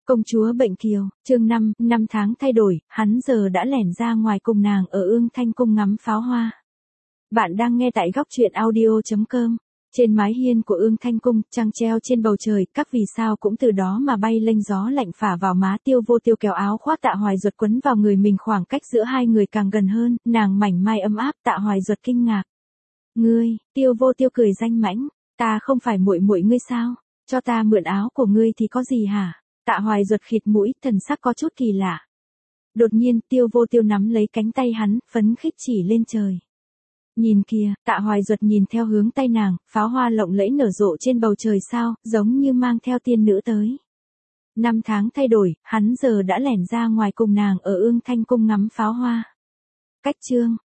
Công chúa Bệnh Kiều, chương 5, năm tháng thay đổi, hắn giờ đã lẻn ra ngoài cùng nàng ở Ương Thanh Cung ngắm pháo hoa. Bạn đang nghe tại góc truyện audio.com. Trên mái hiên của Ương Thanh Cung, trăng treo trên bầu trời, các vì sao cũng từ đó mà bay lênh, gió lạnh phả vào má Tiêu Vô Tiêu, kéo áo khoác Tạ Hoài Duật quấn vào người mình, khoảng cách giữa hai người càng gần hơn, nàng mảnh mai ấm áp. Tạ Hoài Duật kinh ngạc. Ngươi, Tiêu Vô Tiêu cười danh mãnh, ta không phải muội muội ngươi sao? Cho ta mượn áo của ngươi thì có gì hả? Tạ Hoài Duật khịt mũi, thần sắc có chút kỳ lạ. Đột nhiên, Tiêu Vô Tiêu nắm lấy cánh tay hắn, phấn khích chỉ lên trời. Nhìn kìa, Tạ Hoài Duật nhìn theo hướng tay nàng, pháo hoa lộng lẫy nở rộ trên bầu trời sao, giống như mang theo tiên nữ tới. Năm tháng thay đổi, hắn giờ đã lẻn ra ngoài cùng nàng ở Ương Thanh Cung ngắm pháo hoa. Cách chương